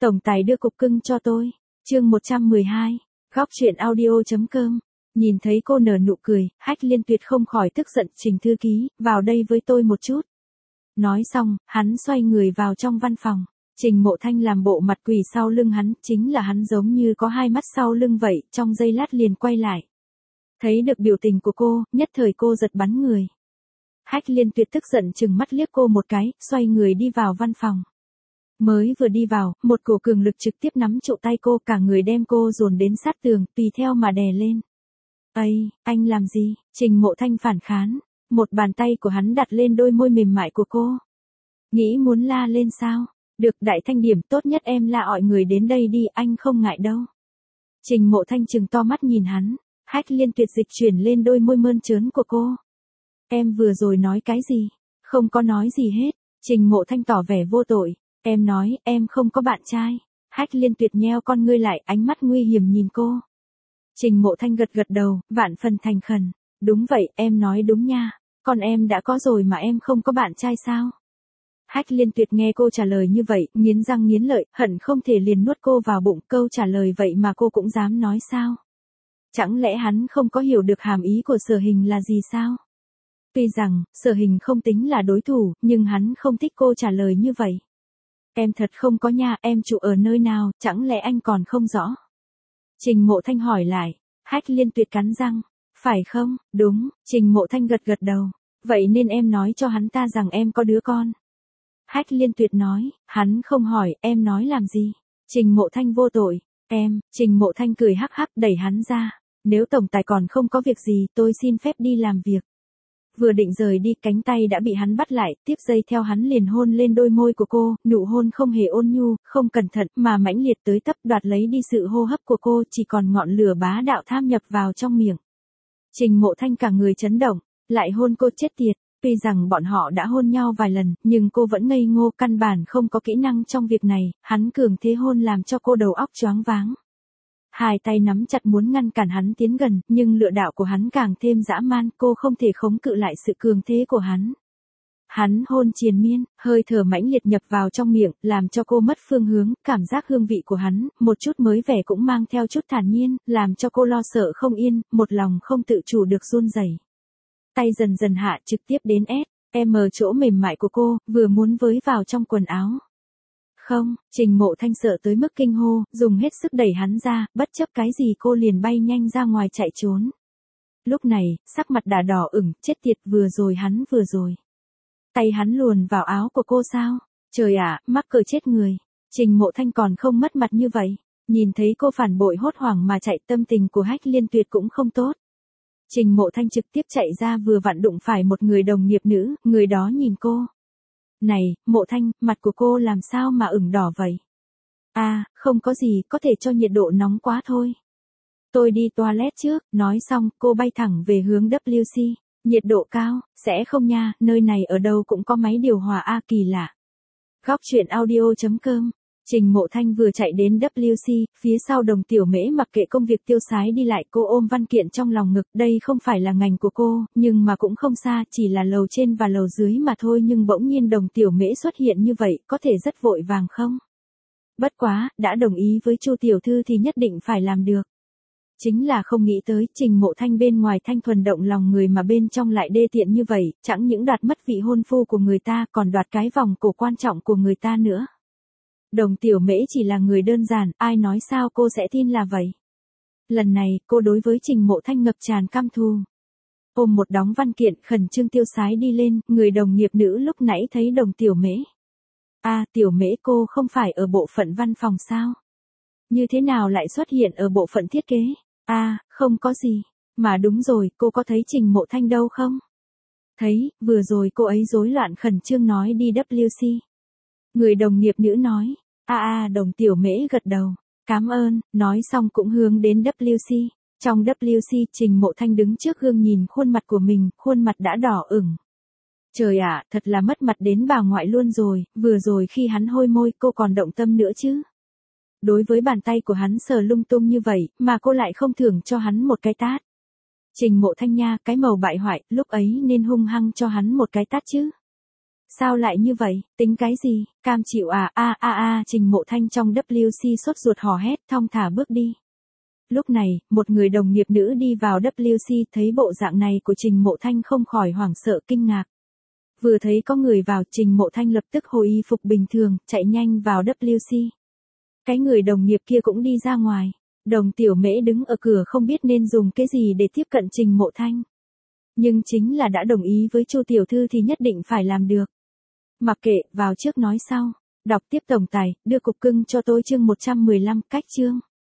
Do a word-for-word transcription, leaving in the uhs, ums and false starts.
Tổng tài đưa cục cưng cho tôi. Chương một trăm mười hai. Góc truyện audio.com. Nhìn thấy cô nở nụ cười, Hách Liên Tuyệt không khỏi tức giận. Trình thư ký, vào đây với tôi một chút. Nói xong, hắn xoay người vào trong văn phòng. Trình Mộ Thanh làm bộ mặt quỷ sau lưng hắn, chính là hắn giống như có hai mắt sau lưng vậy, trong giây lát liền quay lại. Thấy được biểu tình của cô, nhất thời cô giật bắn người. Hách Liên Tuyệt tức giận chừng mắt liếc cô một cái, xoay người đi vào văn phòng. Mới vừa đi vào, một cổ cường lực trực tiếp nắm trụ tay cô, cả người đem cô dồn đến sát tường, tùy theo mà đè lên. "Ây, anh làm gì?" Trình Mộ Thanh phản kháng, một bàn tay của hắn đặt lên đôi môi mềm mại của cô. "Nghĩ muốn la lên sao? Được, đại thanh điểm, tốt nhất em la ọi người đến đây đi, anh không ngại đâu." Trình Mộ Thanh trừng to mắt nhìn hắn, Hách Liên Tuyệt dịch chuyển lên đôi môi mơn trớn của cô. "Em vừa rồi nói cái gì?" "Không có nói gì hết." Trình Mộ Thanh tỏ vẻ vô tội. "Em nói, em không có bạn trai." Hách Liên Tuyệt nheo con ngươi lại, ánh mắt nguy hiểm nhìn cô. Trình Mộ Thanh gật gật đầu, vạn phần thành khẩn. "Đúng vậy, em nói đúng nha. Còn em đã có rồi mà em không có bạn trai sao?" Hách Liên Tuyệt nghe cô trả lời như vậy, nghiến răng nghiến lợi, hận không thể liền nuốt cô vào bụng. Câu trả lời vậy mà cô cũng dám nói sao? Chẳng lẽ hắn không có hiểu được hàm ý của Sở Hình là gì sao? Tuy rằng, Sở Hình không tính là đối thủ, nhưng hắn không thích cô trả lời như vậy. "Em thật không có nha, em trụ ở nơi nào, chẳng lẽ anh còn không rõ?" Trình Mộ Thanh hỏi lại. Hách Liên Tuyệt cắn răng. "Phải không?" "Đúng." Trình Mộ Thanh gật gật đầu. "Vậy nên em nói cho hắn ta rằng em có đứa con." Hách Liên Tuyệt nói. Hắn không hỏi, "Em nói làm gì?" Trình Mộ Thanh vô tội. "Em." Trình Mộ Thanh cười hắc hắc đẩy hắn ra. "Nếu tổng tài còn không có việc gì, tôi xin phép đi làm việc." Vừa định rời đi, cánh tay đã bị hắn bắt lại, tiếp giây theo hắn liền hôn lên đôi môi của cô, nụ hôn không hề ôn nhu, không cẩn thận, mà mãnh liệt tới tấp, đoạt lấy đi sự hô hấp của cô, chỉ còn ngọn lửa bá đạo tham nhập vào trong miệng. Trình Mộ Thanh cả người chấn động, lại hôn cô chết tiệt. Tuy rằng bọn họ đã hôn nhau vài lần, nhưng cô vẫn ngây ngô, căn bản không có kỹ năng trong việc này, hắn cường thế hôn làm cho cô đầu óc choáng váng. Hai tay nắm chặt muốn ngăn cản hắn tiến gần, nhưng lựa đạo của hắn càng thêm dã man, cô không thể khống cự lại sự cường thế của hắn. Hắn hôn triền miên, hơi thở mãnh liệt nhập vào trong miệng, làm cho cô mất phương hướng, cảm giác hương vị của hắn, một chút mới vẻ cũng mang theo chút thản nhiên, làm cho cô lo sợ không yên, một lòng không tự chủ được run rẩy. Tay dần dần hạ trực tiếp đến S, M chỗ mềm mại của cô, vừa muốn với vào trong quần áo. "Không." Trình Mộ Thanh sợ tới mức kinh hô, dùng hết sức đẩy hắn ra, bất chấp cái gì cô liền bay nhanh ra ngoài chạy trốn. Lúc này, sắc mặt đã đỏ ửng, chết tiệt, vừa rồi hắn vừa rồi. Tay hắn luồn vào áo của cô sao? Trời ạ, mắc cỡ chết người. Trình Mộ Thanh còn không mất mặt như vậy. Nhìn thấy cô phản bội hốt hoảng mà chạy, tâm tình của Hách Liên Tuyệt cũng không tốt. Trình Mộ Thanh trực tiếp chạy ra, vừa vặn đụng phải một người đồng nghiệp nữ, người đó nhìn cô. "Này, Mộ Thanh, mặt của cô làm sao mà ửng đỏ vậy?" "À, không có gì, có thể cho nhiệt độ nóng quá thôi. Tôi đi toilet trước." Nói xong, cô bay thẳng về hướng W C. "Nhiệt độ cao, sẽ không nha, nơi này ở đâu cũng có máy điều hòa a, kỳ lạ." Góc truyện audio.com. Trình Mộ Thanh vừa chạy đến W C, phía sau Đồng Tiểu Mễ mặc kệ công việc tiêu sái đi lại, cô ôm văn kiện trong lòng ngực, đây không phải là ngành của cô, nhưng mà cũng không xa, chỉ là lầu trên và lầu dưới mà thôi, nhưng bỗng nhiên Đồng Tiểu Mễ xuất hiện như vậy, có thể rất vội vàng không? Bất quá, đã đồng ý với Chu tiểu thư thì nhất định phải làm được. Chính là không nghĩ tới, Trình Mộ Thanh bên ngoài thanh thuần động lòng người mà bên trong lại đê tiện như vậy, chẳng những đoạt mất vị hôn phu của người ta, còn đoạt cái vòng cổ quan trọng của người ta nữa. Đồng Tiểu Mễ chỉ là người đơn giản, ai nói sao cô sẽ tin là vậy. Lần này, cô đối với Trình Mộ Thanh ngập tràn căm thù. Ôm một đống văn kiện, khẩn trương tiêu sái đi lên, người đồng nghiệp nữ lúc nãy thấy Đồng Tiểu Mễ. "À, Tiểu Mễ, cô không phải ở bộ phận văn phòng sao? Như thế nào lại xuất hiện ở bộ phận thiết kế?" "À, không có gì. Mà đúng rồi, cô có thấy Trình Mộ Thanh đâu không?" "Thấy, vừa rồi cô ấy rối loạn khẩn trương nói đi W C." Người đồng nghiệp nữ nói. "À à." Đồng Tiểu Mễ gật đầu. "Cảm ơn." Nói xong cũng hướng đến W C. Trong W C, Trình Mộ Thanh đứng trước gương nhìn khuôn mặt của mình, khuôn mặt đã đỏ ửng. Trời ạ, thật là mất mặt đến bà ngoại luôn rồi, vừa rồi khi hắn hôi môi cô còn động tâm nữa chứ. Đối với bàn tay của hắn sờ lung tung như vậy, mà cô lại không thưởng cho hắn một cái tát. Trình Mộ Thanh nha, cái màu bại hoại, lúc ấy nên hung hăng cho hắn một cái tát chứ. Sao lại như vậy, tính cái gì, cam chịu à, a a a, Trình Mộ Thanh trong W C sốt ruột hò hét, thong thả bước đi. Lúc này, một người đồng nghiệp nữ đi vào W C, thấy bộ dạng này của Trình Mộ Thanh không khỏi hoảng sợ kinh ngạc. Vừa thấy có người vào, Trình Mộ Thanh lập tức hồi y phục bình thường, chạy nhanh vào W C. Cái người đồng nghiệp kia cũng đi ra ngoài. Đồng Tiểu Mễ đứng ở cửa không biết nên dùng cái gì để tiếp cận Trình Mộ Thanh. Nhưng chính là đã đồng ý với Chu tiểu thư thì nhất định phải làm được. Mặc kệ, vào trước nói sau. Đọc tiếp tổng tài, đưa cục cưng cho tôi chương một trăm mười lăm, cách chương.